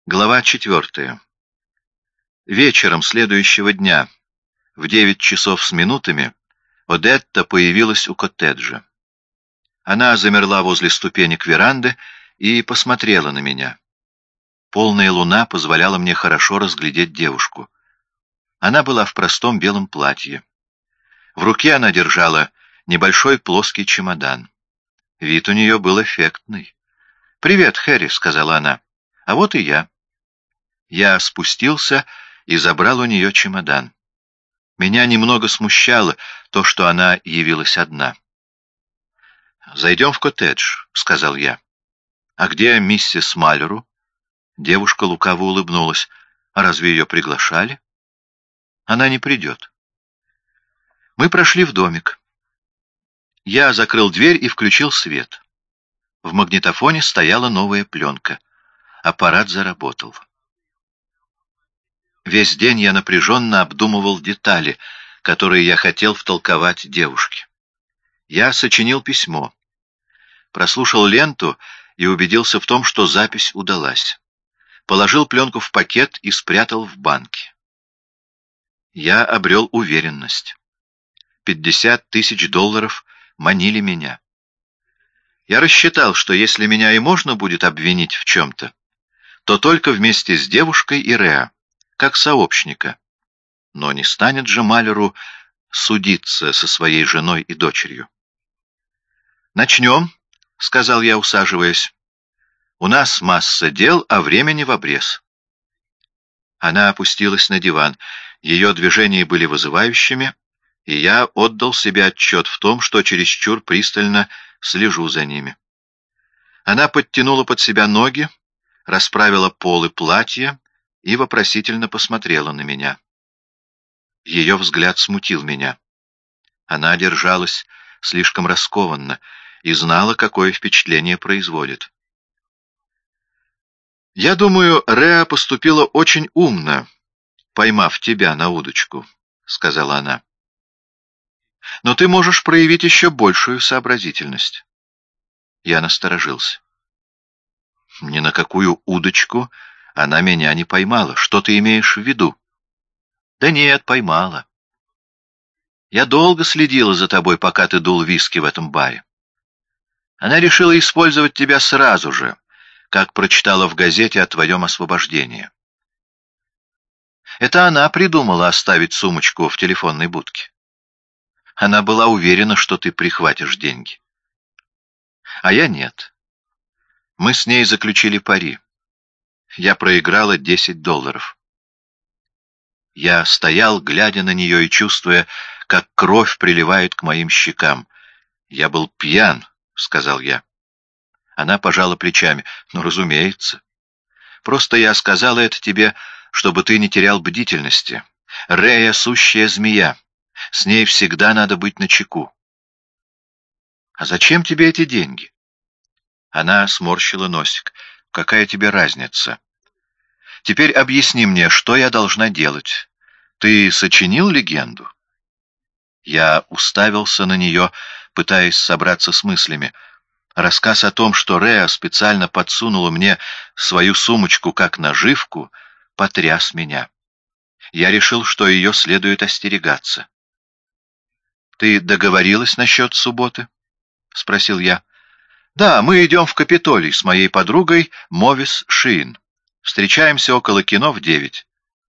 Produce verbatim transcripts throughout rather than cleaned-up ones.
Глава четвертая. Вечером следующего дня, в девять часов с минутами, Одетта появилась у коттеджа. Она замерла возле ступенек веранды и посмотрела на меня. Полная луна позволяла мне хорошо разглядеть девушку. Она была в простом белом платье. В руке она держала небольшой плоский чемодан. Вид у нее был эффектный. «Привет, Хэри», — сказала она. «А вот и я». Я спустился и забрал у нее чемодан. Меня немного смущало то, что она явилась одна. «Зайдем в коттедж», — сказал я. «А где миссис Малеру?» Девушка лукаво улыбнулась. «А разве ее приглашали?» «Она не придет». Мы прошли в домик. Я закрыл дверь и включил свет. В магнитофоне стояла новая пленка. Аппарат заработал. Весь день я напряженно обдумывал детали, которые я хотел втолковать девушке. Я сочинил письмо, прослушал ленту и убедился в том, что запись удалась. Положил пленку в пакет и спрятал в банке. Я обрел уверенность. Пятьдесят тысяч долларов манили меня. Я рассчитал, что если меня и можно будет обвинить в чем-то, то только вместе с девушкой и Реа, как сообщника. Но не станет же Малеру судиться со своей женой и дочерью. «Начнем», — сказал я, усаживаясь. «У нас масса дел, а времени в обрез». Она опустилась на диван. Ее движения были вызывающими, и я отдал себе отчет в том, что чересчур пристально слежу за ними. Она подтянула под себя ноги, расправила полы платья и вопросительно посмотрела на меня. Ее взгляд смутил меня. Она держалась слишком раскованно и знала, какое впечатление производит. «Я думаю, Реа поступила очень умно, поймав тебя на удочку», — сказала она. «Но ты можешь проявить еще большую сообразительность». Я насторожился. «Ни на какую удочку она меня не поймала. Что ты имеешь в виду?» «Да нет, поймала. Я долго следила за тобой, пока ты дул виски в этом баре. Она решила использовать тебя сразу же, как прочитала в газете о твоем освобождении. Это она придумала оставить сумочку в телефонной будке. Она была уверена, что ты прихватишь деньги. А я нет. Мы с ней заключили пари. Я проиграла десять долларов. Я стоял, глядя на нее и чувствуя, как кровь приливает к моим щекам. «Я был пьян», — сказал я. Она пожала плечами. «Ну, разумеется. Просто я сказала это тебе, чтобы ты не терял бдительности. Рея — сущая змея. С ней всегда надо быть начеку». «А зачем тебе эти деньги?» Она сморщила носик. «Какая тебе разница? Теперь объясни мне, что я должна делать. Ты сочинил легенду?» Я уставился на нее, пытаясь собраться с мыслями. Рассказ о том, что Реа специально подсунула мне свою сумочку как наживку, потряс меня. Я решил, что ее следует остерегаться. «Ты договорилась насчет субботы?» — спросил я. «Да, мы идем в Капитолий с моей подругой Мовис Шиин. Встречаемся около кино в девять.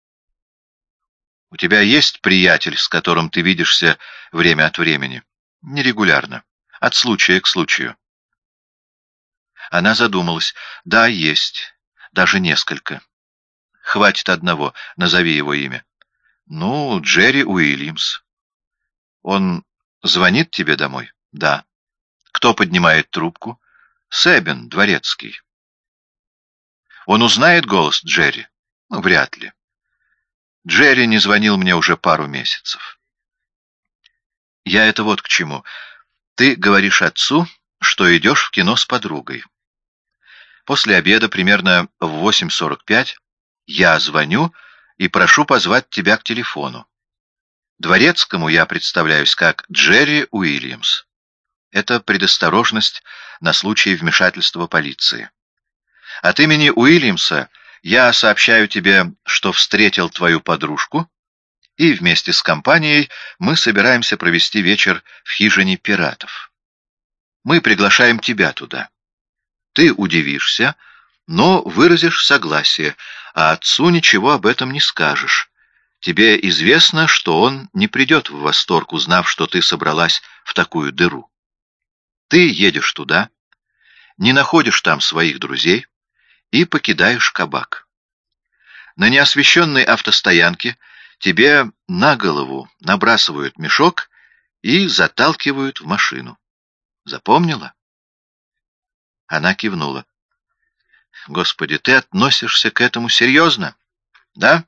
У тебя есть приятель, с которым ты видишься время от времени?» «Нерегулярно. От случая к случаю». Она задумалась. «Да, есть. Даже несколько. Хватит одного. Назови его имя». «Ну, Джерри Уильямс». «Он звонит тебе домой?» «Да». «Кто поднимает трубку?» «Себен, дворецкий». «Он узнает голос Джерри?» «Ну, вряд ли. Джерри не звонил мне уже пару месяцев». «Я это вот к чему. Ты говоришь отцу, что идешь в кино с подругой. После обеда, примерно в восемь сорок пять, я звоню и прошу позвать тебя к телефону. Дворецкому я представляюсь как Джерри Уильямс. Это предосторожность на случай вмешательства полиции. От имени Уильямса Я сообщаю тебе, что встретил твою подружку, и вместе с компанией мы собираемся провести вечер в хижине пиратов. Мы приглашаем тебя туда. Ты удивишься, но выразишь согласие, а отцу ничего об этом не скажешь. Тебе известно, что он не придет в восторг, узнав, что ты собралась в такую дыру. Ты едешь туда, не находишь там своих друзей и покидаешь кабак. На неосвещенной автостоянке тебе на голову набрасывают мешок и заталкивают в машину. Запомнила? Она кивнула. Господи, ты относишься к этому серьезно? Да?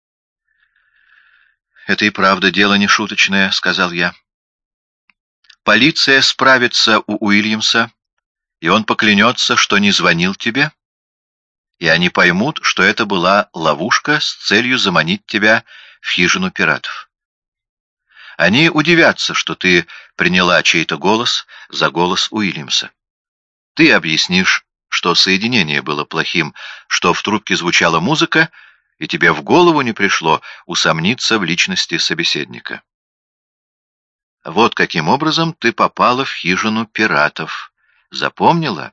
Это и правда дело не шуточное, сказал я. Полиция справится у Уильямса, и он поклянется, что не звонил тебе, и они поймут, что это была ловушка с целью заманить тебя в хижину пиратов. Они удивятся, что ты приняла чей-то голос за голос Уильямса. Ты объяснишь, что соединение было плохим, что в трубке звучала музыка, и тебе в голову не пришло усомниться в личности собеседника. Вот каким образом ты попала в хижину пиратов. Запомнила?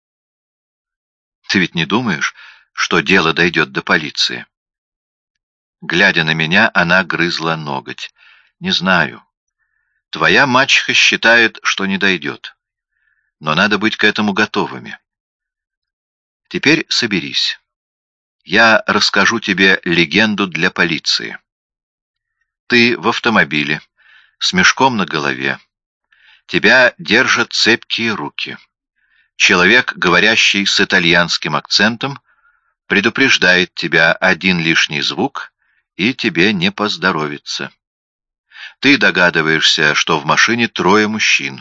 Ты ведь не думаешь, что дело дойдет до полиции? Глядя на меня, она грызла ноготь. Не знаю. Твоя мачеха считает, что не дойдет. Но надо быть к этому готовыми. Теперь соберись. Я расскажу тебе легенду для полиции. Ты в автомобиле, с мешком на голове. Тебя держат цепкие руки. Человек, говорящий с итальянским акцентом, предупреждает тебя: один лишний звук, и тебе не поздоровится. Ты догадываешься, что в машине трое мужчин.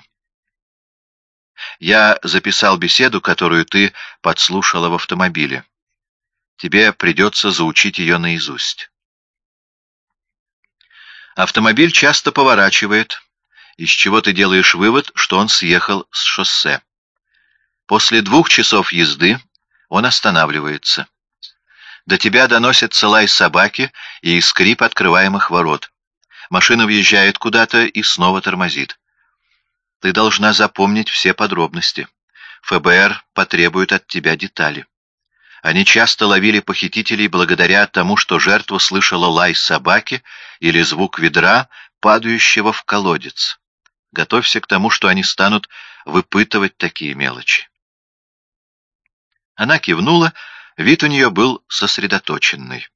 Я записал беседу, которую ты подслушала в автомобиле. Тебе придется заучить ее наизусть. Автомобиль часто поворачивает, из чего ты делаешь вывод, что он съехал с шоссе. После двух часов езды он останавливается. До тебя доносится лай собаки и скрип открываемых ворот. Машина въезжает куда-то и снова тормозит. Ты должна запомнить все подробности. ФБР потребует от тебя детали. Они часто ловили похитителей благодаря тому, что жертва слышала лай собаки или звук ведра, падающего в колодец. Готовься к тому, что они станут выпытывать такие мелочи. Она кивнула, вид у нее был сосредоточенный.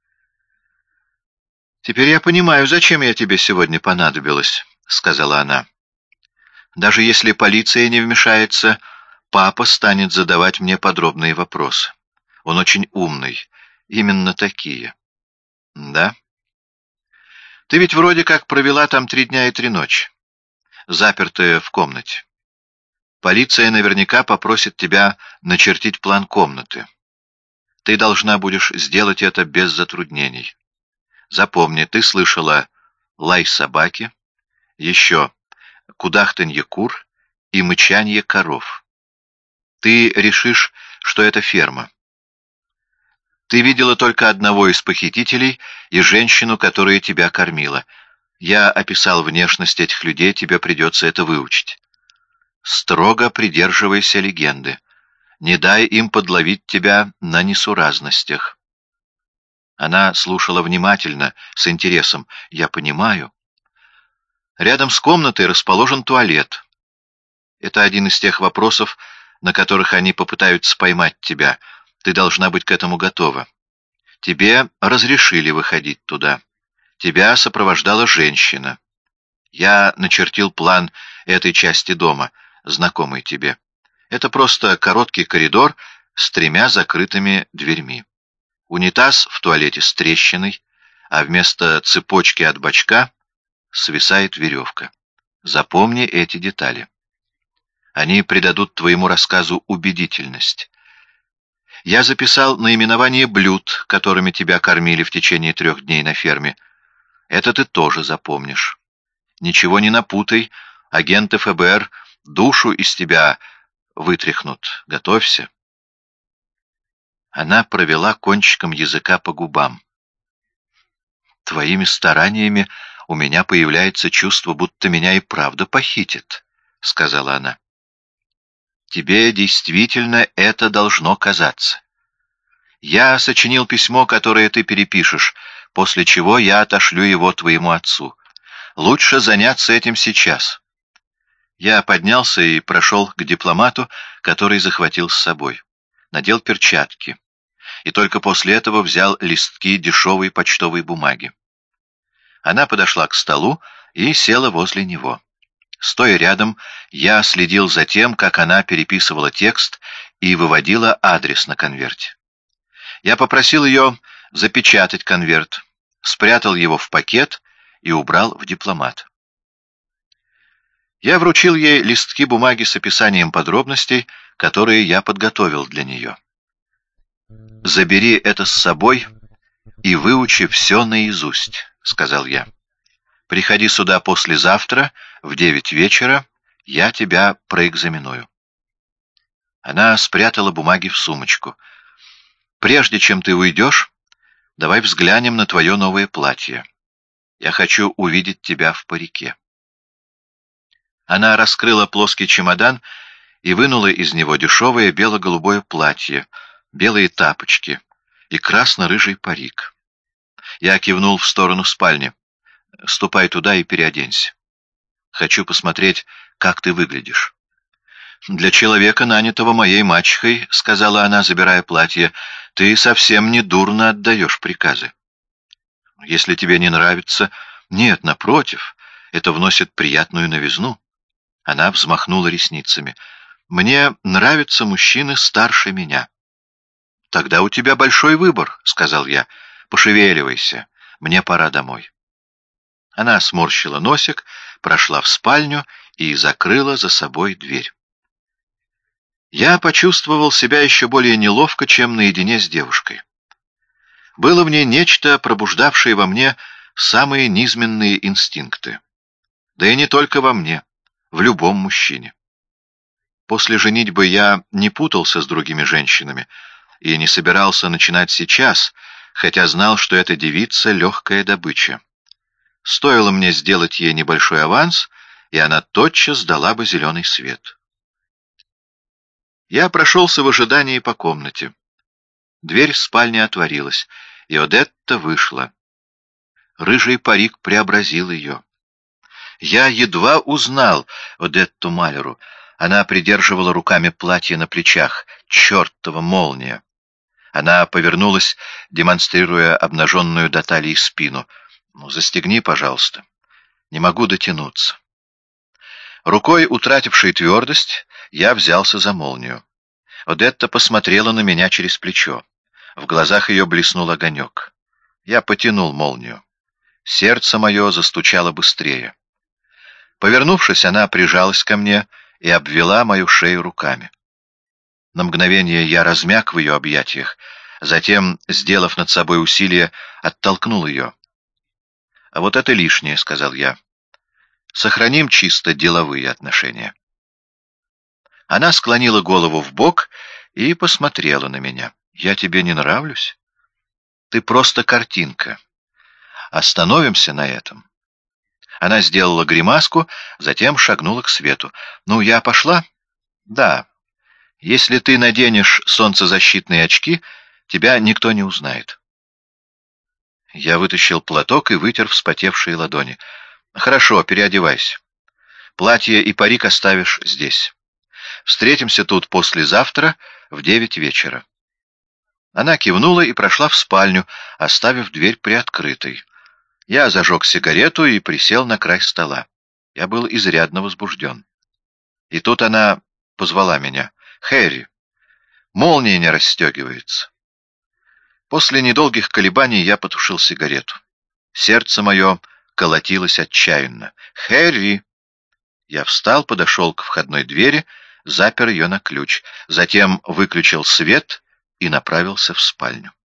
«Теперь я понимаю, зачем я тебе сегодня понадобилась», — сказала она. «Даже если полиция не вмешается, папа станет задавать мне подробные вопросы. Он очень умный. Именно такие». «Да? Ты ведь вроде как провела там три дня и три ночи, запертая в комнате. Полиция наверняка попросит тебя начертить план комнаты. Ты должна будешь сделать это без затруднений. Запомни, ты слышала лай собаки, еще кудахтанье кур и мычанье коров. Ты решишь, что это ферма. Ты видела только одного из похитителей и женщину, которая тебя кормила. Я описал внешность этих людей, тебе придется это выучить. Строго придерживайся легенды. Не дай им подловить тебя на несуразностях. Она слушала внимательно, с интересом. Я понимаю. Рядом с комнатой расположен туалет. Это один из тех вопросов, на которых они попытаются поймать тебя. Ты должна быть к этому готова. Тебе разрешили выходить туда. Тебя сопровождала женщина. Я начертил план этой части дома, знакомый тебе. Это просто короткий коридор с тремя закрытыми дверьми. Унитаз в туалете с трещиной, а вместо цепочки от бачка свисает веревка. Запомни эти детали. Они придадут твоему рассказу убедительность. Я записал наименование блюд, которыми тебя кормили в течение трех дней на ферме. Это ты тоже запомнишь. Ничего не напутай, агенты ФБР душу из тебя вытряхнут. Готовься. Она провела кончиком языка по губам. «Твоими стараниями у меня появляется чувство, будто меня и правда похитят», — сказала она. «Тебе действительно это должно казаться. Я сочинил письмо, которое ты перепишешь, после чего я отошлю его твоему отцу. Лучше заняться этим сейчас». Я поднялся и прошел к дипломату, который захватил с собой. Надел перчатки. И только после этого взял листки дешевой почтовой бумаги. Она подошла к столу и села возле него. Стоя рядом, я следил за тем, как она переписывала текст и выводила адрес на конверте. Я попросил ее запечатать конверт, спрятал его в пакет и убрал в дипломат. Я вручил ей листки бумаги с описанием подробностей, которые я подготовил для нее. «Забери это с собой и выучи все наизусть», — сказал я. «Приходи сюда послезавтра в девять вечера, я тебя проэкзаменую». Она спрятала бумаги в сумочку. «Прежде чем ты уйдешь, давай взглянем на твое новое платье. Я хочу увидеть тебя в парике». Она раскрыла плоский чемодан и вынула из него дешевое бело-голубое платье, белые тапочки и красно-рыжий парик. Я кивнул в сторону спальни. «Ступай туда и переоденься. Хочу посмотреть, как ты выглядишь». «Для человека, нанятого моей мачехой, — сказала она, забирая платье, — ты совсем не дурно отдаешь приказы. Если тебе не нравится... Нет, напротив, это вносит приятную новизну». Она взмахнула ресницами. «Мне нравятся мужчины старше меня». «Тогда у тебя большой выбор», — сказал я. «Пошевеливайся, мне пора домой». Она сморщила носик, прошла в спальню и закрыла за собой дверь. Я почувствовал себя еще более неловко, чем наедине с девушкой. Было в ней нечто, пробуждавшее во мне самые низменные инстинкты. Да и не только во мне. В любом мужчине. После женитьбы я не путался с другими женщинами и не собирался начинать сейчас, хотя знал, что эта девица — легкая добыча. Стоило мне сделать ей небольшой аванс, и она тотчас дала бы зеленый свет. Я прошелся в ожидании по комнате. Дверь спальни отворилась, и Одетта вышла. Рыжий парик преобразил ее. Я едва узнал Одетту Малеру. Она придерживала руками платье на плечах. Чертова молния! Она повернулась, демонстрируя обнаженную до талии спину. «Ну, застегни, пожалуйста. Не могу дотянуться». Рукой, утратившей твердость, я взялся за молнию. Одетта посмотрела на меня через плечо. В глазах ее блеснул огонек. Я потянул молнию. Сердце мое застучало быстрее. Повернувшись, она прижалась ко мне и обвела мою шею руками. На мгновение я размяк в ее объятиях, затем, сделав над собой усилие, оттолкнул ее. «А вот это лишнее», — сказал я. «Сохраним чисто деловые отношения». Она склонила голову вбок и посмотрела на меня. «Я тебе не нравлюсь? Ты просто картинка. Остановимся на этом». Она сделала гримаску, затем шагнула к свету. «Ну, я пошла?» «Да. Если ты наденешь солнцезащитные очки, тебя никто не узнает». Я вытащил платок и вытер вспотевшие ладони. «Хорошо, переодевайся. Платье и парик оставишь здесь. Встретимся тут послезавтра в девять вечера». Она кивнула и прошла в спальню, оставив дверь приоткрытой. Я зажег сигарету и присел на край стола. Я был изрядно возбужден. И тут она позвала меня. «Хэри, молния не расстегивается». После недолгих колебаний я потушил сигарету. Сердце мое колотилось отчаянно. «Хэри!» Я встал, подошел к входной двери, запер ее на ключ, затем выключил свет и направился в спальню.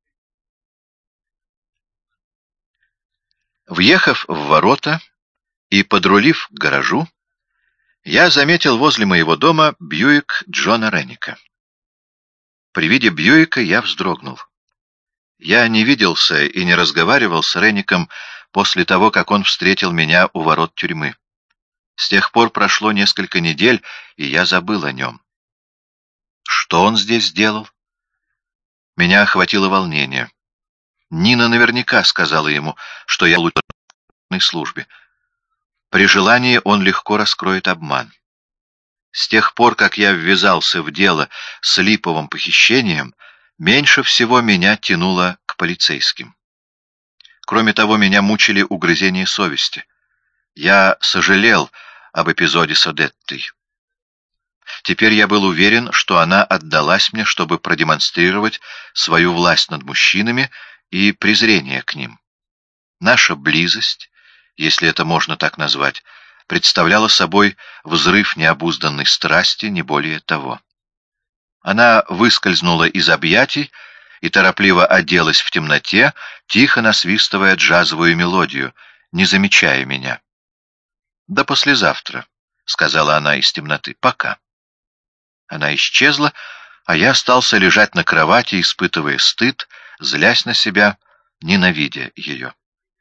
Въехав в ворота и подрулив к гаражу, я заметил возле моего дома Бьюик Джона Ренника. При виде Бьюика я вздрогнул. Я не виделся и не разговаривал с Ренником после того, как он встретил меня у ворот тюрьмы. С тех пор прошло несколько недель, и я забыл о нем. Что он здесь сделал? Меня охватило волнение. Нина наверняка сказала ему, что я лучше на службе. При желании он легко раскроет обман. С тех пор, как я ввязался в дело с липовым похищением, меньше всего меня тянуло к полицейским. Кроме того, меня мучили угрызения совести. Я сожалел об эпизоде с Одеттой. Теперь я был уверен, что она отдалась мне, чтобы продемонстрировать свою власть над мужчинами и презрение к ним. Наша близость, если это можно так назвать, представляла собой взрыв необузданной страсти, не более того. Она выскользнула из объятий и торопливо оделась в темноте, тихо насвистывая джазовую мелодию, не замечая меня. «До послезавтра», — сказала она из темноты, — «пока». Она исчезла, а я остался лежать на кровати, испытывая стыд, злясь на себя, ненавидя ее.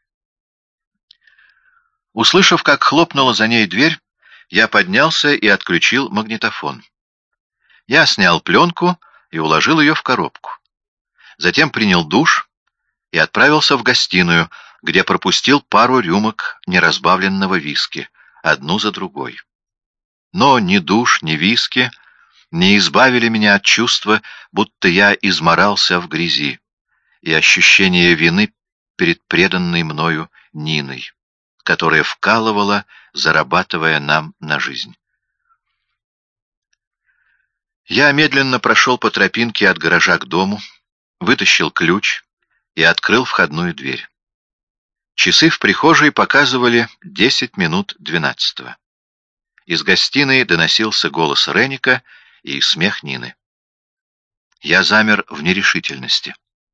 Услышав, как хлопнула за ней дверь, я поднялся и отключил магнитофон. Я снял пленку и уложил ее в коробку. Затем принял душ и отправился в гостиную, где пропустил пару рюмок неразбавленного виски, одну за другой. Но ни душ, ни виски не избавили меня от чувства, будто я изморался в грязи, и ощущение вины перед преданной мною Ниной, которая вкалывала, зарабатывая нам на жизнь. Я медленно прошел по тропинке от гаража к дому, вытащил ключ и открыл входную дверь. Часы в прихожей показывали десять минут двенадцатого. Из гостиной доносился голос Ренника и смех Нины. Я замер в нерешительности.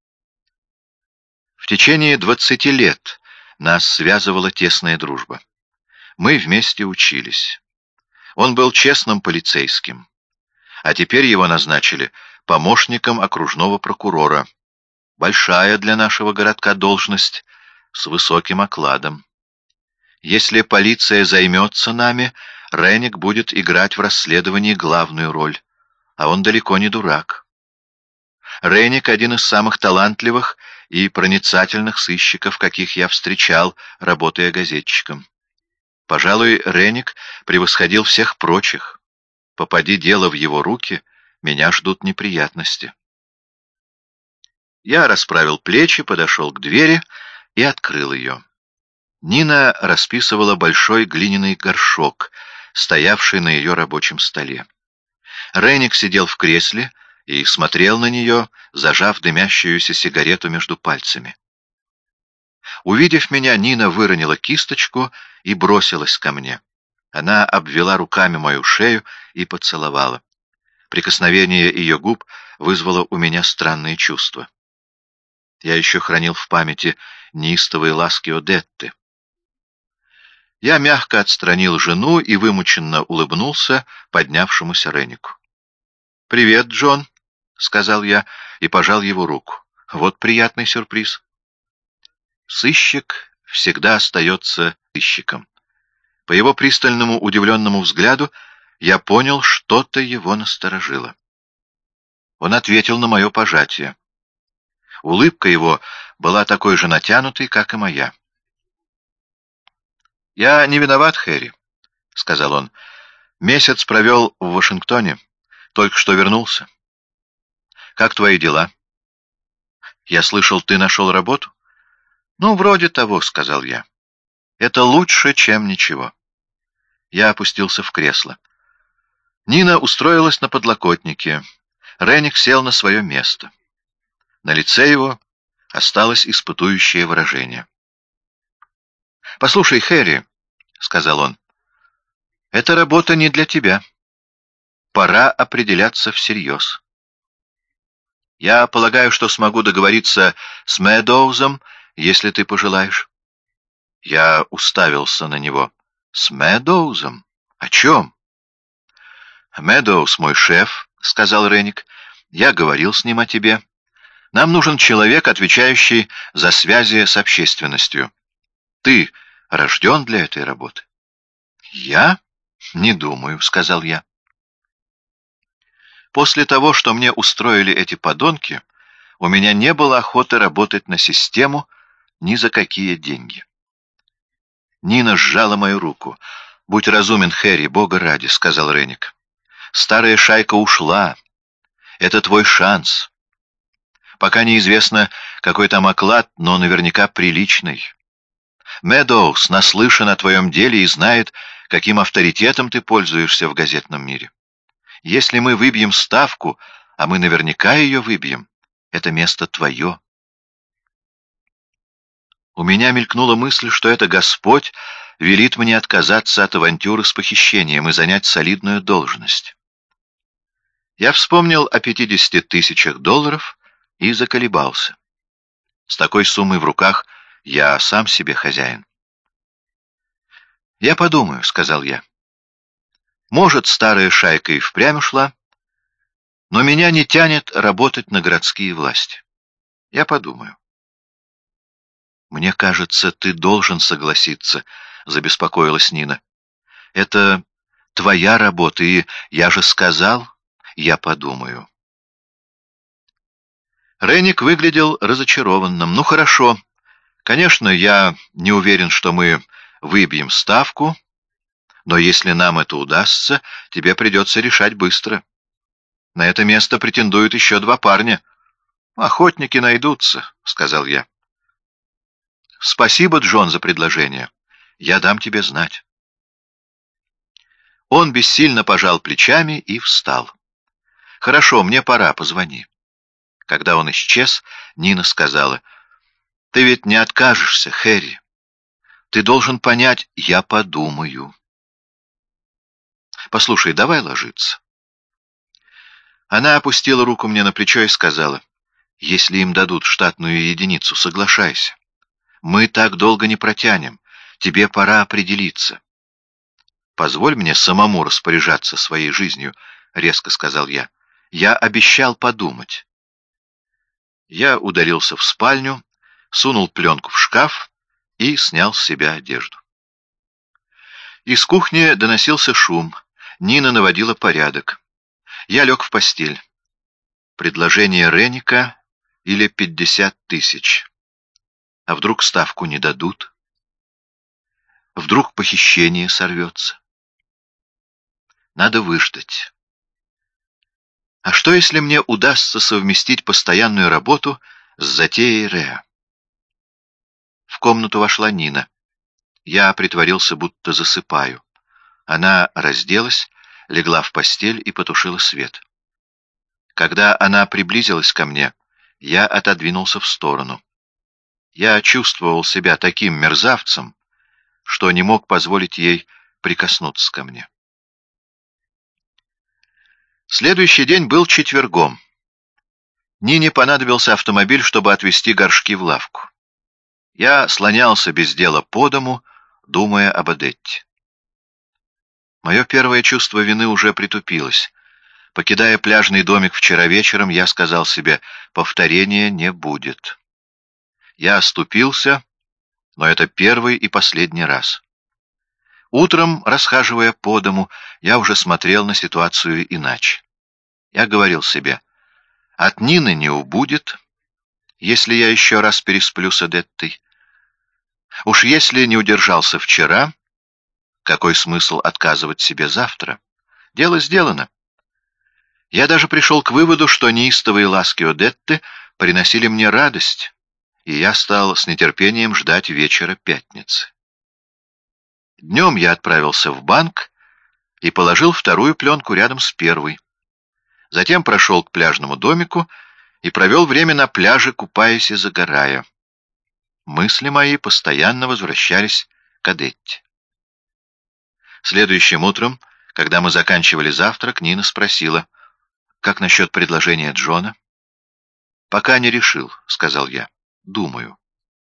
В течение двадцати лет нас связывала тесная дружба. Мы вместе учились. Он был честным полицейским, а теперь его назначили помощником окружного прокурора. Большая для нашего городка должность, с высоким окладом. Если полиция займется нами, Ренник будет играть в расследовании главную роль, а он далеко не дурак. Ренник — один из самых талантливых и проницательных сыщиков, каких я встречал, работая газетчиком. Пожалуй, Ренник превосходил всех прочих. Попади дело в его руки, меня ждут неприятности. Я расправил плечи, подошел к двери и открыл ее. Нина расписывала большой глиняный горшок, стоявший на ее рабочем столе. Ренник сидел в кресле и смотрел на нее, зажав дымящуюся сигарету между пальцами. Увидев меня, Нина выронила кисточку и бросилась ко мне. Она обвела руками мою шею и поцеловала. Прикосновение ее губ вызвало у меня странные чувства. Я еще хранил в памяти неистовые ласки Одетты. Я мягко отстранил жену и вымученно улыбнулся поднявшемуся Реннику. «Привет, Джон», — сказал я и пожал его руку. «Вот приятный сюрприз». Сыщик всегда остается сыщиком. По его пристальному удивленному взгляду я понял, что-то его насторожило. Он ответил на мое пожатие. Улыбка его была такой же натянутой, как и моя. «Я не виноват, Хэри», — сказал он. «Месяц провел в Вашингтоне, только что вернулся. Как твои дела?» «Я слышал, ты нашел работу?» «Ну, вроде того», — сказал я. «Это лучше, чем ничего». Я опустился в кресло. Нина устроилась на подлокотнике. Ренник сел на свое место. На лице его осталось испытующее выражение. «Послушай, Хэри», — сказал он, — «эта работа не для тебя. Пора определяться всерьез. Я полагаю, что смогу договориться с Мэдоузом, если ты пожелаешь». Я уставился на него. «С Мэдоузом? О чем?» «Мэдоуз мой шеф», — сказал Ренник. Я говорил с ним о тебе. Нам нужен человек, отвечающий за связи с общественностью. Ты рожден для этой работы?» «Я? Не думаю», — сказал я. После того, что мне устроили эти подонки, у меня не было охоты работать на систему ни за какие деньги. Нина сжала мою руку. «Будь разумен, Хэри, Бога ради», — сказал Ренник. «Старая шайка ушла. Это твой шанс. Пока неизвестно, какой там оклад, но наверняка приличный. Медоуз наслышан о твоем деле и знает, каким авторитетом ты пользуешься в газетном мире. Если мы выбьем ставку, а мы наверняка ее выбьем, это место твое». У меня мелькнула мысль, что это Господь велит мне отказаться от авантюры с похищением и занять солидную должность. Я вспомнил о пятидесяти тысячах долларов и заколебался. С такой суммой в руках я сам себе хозяин. «Я подумаю», — сказал я. «Может, старая шайка и впрямь ушла, но меня не тянет работать на городские власти. Я подумаю». «Мне кажется, ты должен согласиться», — забеспокоилась Нина. «Это твоя работа, и я же сказал, я подумаю». Ренник выглядел разочарованным. «Ну, хорошо. Конечно, я не уверен, что мы выбьем ставку, но если нам это удастся, тебе придется решать быстро. На это место претендуют еще два парня». «Охотники найдутся», — сказал я. «Спасибо, Джон, за предложение. Я дам тебе знать». Он бессильно пожал плечами и встал. «Хорошо, мне пора, позвони». Когда он исчез, Нина сказала: «Ты ведь не откажешься, Хэри. Ты должен понять, я подумаю. Послушай, давай ложиться». Она опустила руку мне на плечо и сказала: «Если им дадут штатную единицу, соглашайся. Мы так долго не протянем. Тебе пора определиться». «Позволь мне самому распоряжаться своей жизнью», — резко сказал я. «Я обещал подумать». Я удалился в спальню, сунул пленку в шкаф и снял с себя одежду. Из кухни доносился шум. Нина наводила порядок. Я лег в постель. Предложение Ренника или пятьдесят тысяч. А вдруг ставку не дадут? Вдруг похищение сорвется? Надо выждать. А что, если мне удастся совместить постоянную работу с затеей Реа? В комнату вошла Нина. Я притворился, будто засыпаю. Она разделась, легла в постель и потушила свет. Когда она приблизилась ко мне, я отодвинулся в сторону. Я чувствовал себя таким мерзавцем, что не мог позволить ей прикоснуться ко мне. Следующий день был четвергом. Нине понадобился автомобиль, чтобы отвезти горшки в лавку. Я слонялся без дела по дому, думая об Одетте. Мое первое чувство вины уже притупилось. Покидая пляжный домик вчера вечером, я сказал себе: повторения не будет. Я оступился, но это первый и последний раз. Утром, расхаживая по дому, я уже смотрел на ситуацию иначе. Я говорил себе: от Нины не убудет, если я еще раз пересплю с Одеттой. Уж если не удержался вчера, какой смысл отказывать себе завтра? Дело сделано. Я даже пришел к выводу, что неистовые ласки Одетты приносили мне радость, и я стал с нетерпением ждать вечера пятницы. Днем я отправился в банк и положил вторую пленку рядом с первой. Затем прошел к пляжному домику и провел время на пляже, купаясь и загорая. Мысли мои постоянно возвращались к Одетте. Следующим утром, когда мы заканчивали завтрак, Нина спросила: «Как насчет предложения Джона?» «Пока не решил», — сказал я. «Думаю».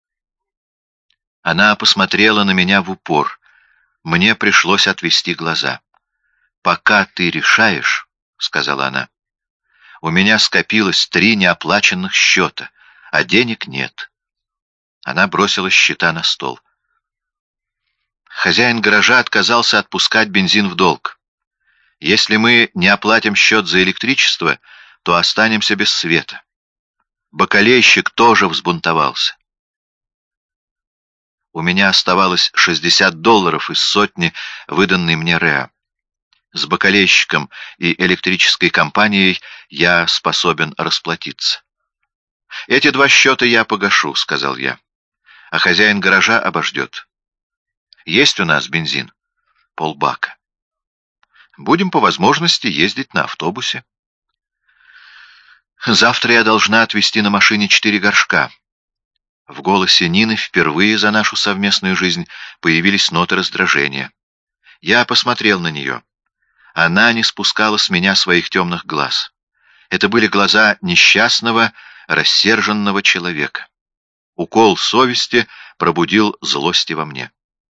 Она посмотрела на меня в упор. Мне пришлось отвести глаза. «Пока ты решаешь», — сказала она, У меня скопилось три неоплаченных счета, а денег нет. Она бросила счета на стол. Хозяин гаража отказался отпускать бензин в долг. Если мы не оплатим счет за электричество, то останемся без света. Бакалейщик тоже взбунтовался. У меня оставалось шестьдесят долларов из сотни, выданной мне Реа. С бакалейщиком и электрической компанией я способен расплатиться. «Эти два счета я погашу», — сказал я, — «а хозяин гаража обождет. Есть у нас бензин? Полбака. Будем по возможности ездить на автобусе. Завтра я должна отвезти на машине четыре горшка». В голосе Нины впервые за нашу совместную жизнь появились ноты раздражения. Я посмотрел на нее. Она не спускала с меня своих темных глаз. Это были глаза несчастного, рассерженного человека. Укол совести пробудил злости во мне.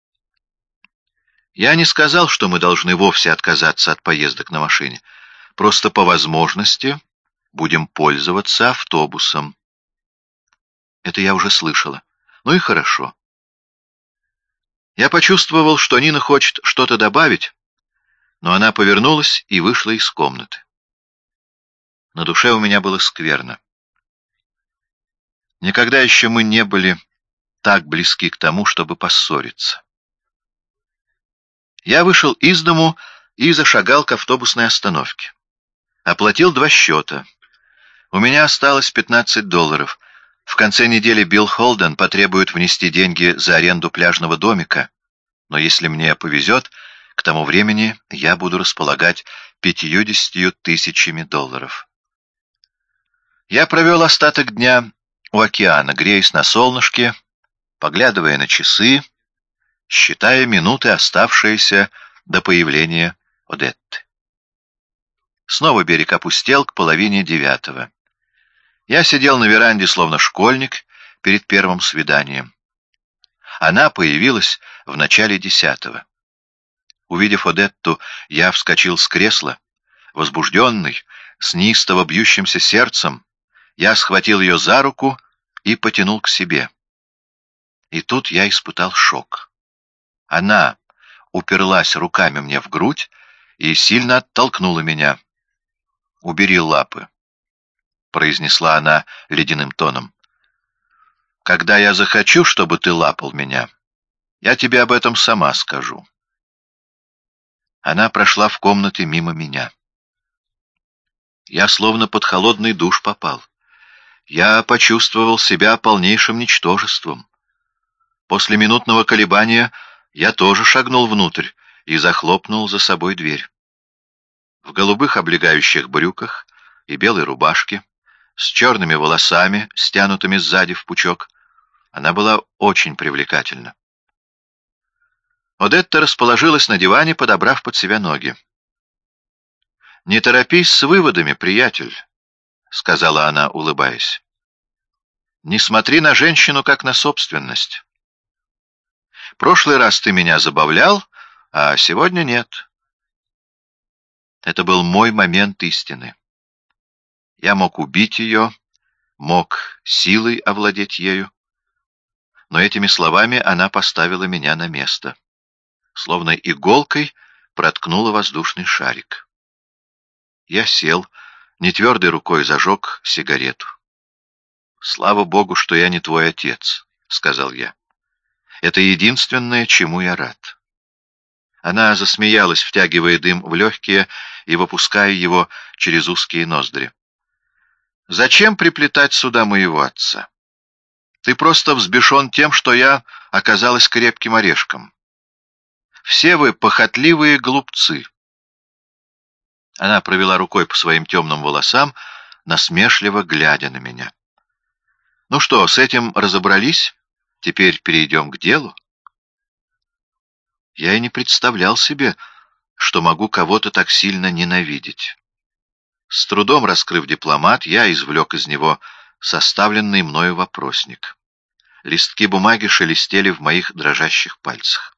Я не сказал, что мы должны вовсе отказаться от поездок на машине. Просто по возможности будем пользоваться автобусом. Это я уже слышала. Ну и хорошо. Я почувствовал, что Нина хочет что-то добавить, но она повернулась и вышла из комнаты. На душе у меня было скверно. Никогда еще мы не были так близки к тому, чтобы поссориться. Я вышел из дому и зашагал к автобусной остановке. Оплатил два счета. У меня осталось пятнадцать долларов. В конце недели Билл Холден потребует внести деньги за аренду пляжного домика, но если мне повезет, к тому времени я буду располагать пятьюдесятью тысячами долларов. Я провел остаток дня у океана, греясь на солнышке, поглядывая на часы, считая минуты, оставшиеся до появления Одетты. Снова берег опустел к половине девятого. Я сидел на веранде, словно школьник, перед первым свиданием. Она появилась в начале десятого. Увидев Одетту, я вскочил с кресла. Возбужденный, с неистово бьющимся сердцем, я схватил ее за руку и потянул к себе. И тут я испытал шок. Она уперлась руками мне в грудь и сильно оттолкнула меня. «Убери лапы», — произнесла она ледяным тоном. «Когда я захочу, чтобы ты лапал меня, я тебе об этом сама скажу». Она прошла в комнаты мимо меня. Я словно под холодный душ попал. Я почувствовал себя полнейшим ничтожеством. После минутного колебания я тоже шагнул внутрь и захлопнул за собой дверь. В голубых облегающих брюках и белой рубашке, с черными волосами, стянутыми сзади в пучок, она была очень привлекательна. Одетта расположилась на диване, подобрав под себя ноги. «Не торопись с выводами, приятель», — сказала она, улыбаясь. «Не смотри на женщину, как на собственность. Прошлый раз ты меня забавлял, а сегодня нет». Это был мой момент истины. Я мог убить ее, мог силой овладеть ею, но этими словами она поставила меня на место. Словно иголкой проткнула воздушный шарик. Я сел, нетвердой рукой зажег сигарету. «Слава Богу, что я не твой отец», — сказал я. «Это единственное, чему я рад». Она засмеялась, втягивая дым в легкие и выпуская его через узкие ноздри. «Зачем приплетать сюда моего отца? Ты просто взбешен тем, что я оказалась крепким орешком. Все вы похотливые глупцы». Она провела рукой по своим темным волосам, насмешливо глядя на меня. «Ну что, с этим разобрались? Теперь перейдем к делу». Я и не представлял себе, что могу кого-то так сильно ненавидеть. С трудом раскрыв дипломат, я извлек из него составленный мною вопросник. Листки бумаги шелестели в моих дрожащих пальцах.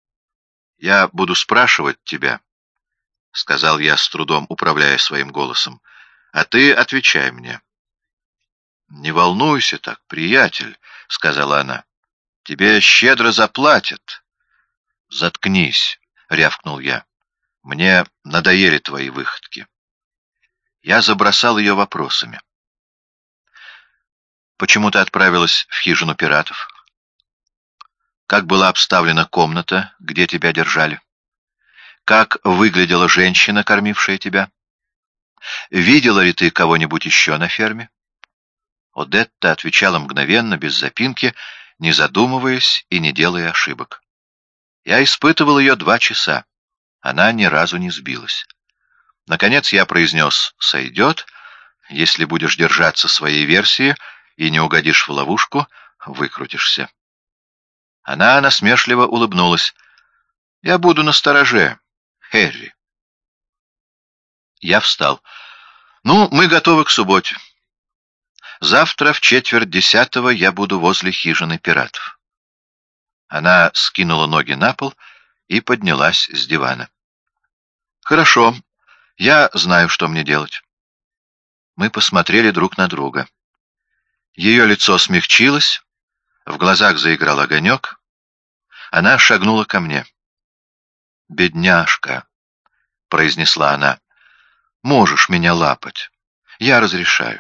«Я буду спрашивать тебя», — сказал я с трудом, управляя своим голосом, — А ты отвечай мне. «Не волнуйся так, приятель», — сказала она. «Тебе щедро заплатят». «Заткнись», — рявкнул я. «Мне надоели твои выходки». Я забросал ее вопросами. «Почему ты отправилась в хижину пиратов? Как была обставлена комната, где тебя держали? Как выглядела женщина, кормившая тебя? Видела ли ты кого-нибудь еще на ферме?» Одетта отвечала мгновенно, без запинки, не задумываясь и не делая ошибок. Я испытывал ее два часа. Она ни разу не сбилась. Наконец я произнес «сойдет». Если будешь держаться своей версии и не угодишь в ловушку, выкрутишься. Она насмешливо улыбнулась. «Я буду настороже, Хэрри». Я встал. «Ну, мы готовы к субботе. Завтра в четверть десятого я буду возле хижины пиратов». Она скинула ноги на пол и поднялась с дивана. «Хорошо, я знаю, что мне делать». Мы посмотрели друг на друга. Ее лицо смягчилось, в глазах заиграл огонек. Она шагнула ко мне. «Бедняжка», — произнесла она, — «можешь меня лапать. Я разрешаю».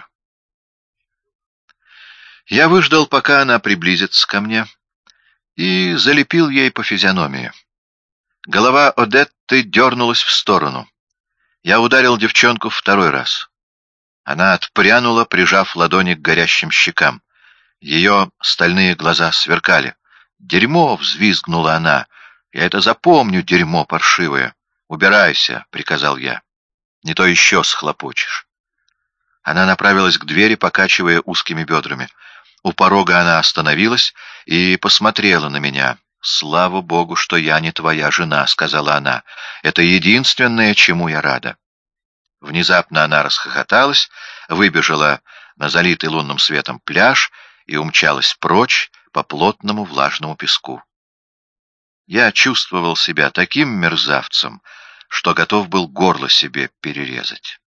Я выждал, пока она приблизится ко мне, и залепил ей по физиономии. Голова Одетты дернулась в сторону. Я ударил девчонку второй раз. Она отпрянула, прижав ладони к горящим щекам. Ее стальные глаза сверкали. «Дерьмо!» — взвизгнула она. «Я это запомню, дерьмо паршивое!» «Убирайся!» — приказал я. «Не то еще схлопочешь». Она направилась к двери, покачивая узкими бедрами. У порога она остановилась и посмотрела на меня. «Слава Богу, что я не твоя жена», — сказала она. «Это единственное, чему я рада». Внезапно она расхохоталась, выбежала на залитый лунным светом пляж и умчалась прочь по плотному влажному песку. Я чувствовал себя таким мерзавцем, что готов был горло себе перерезать.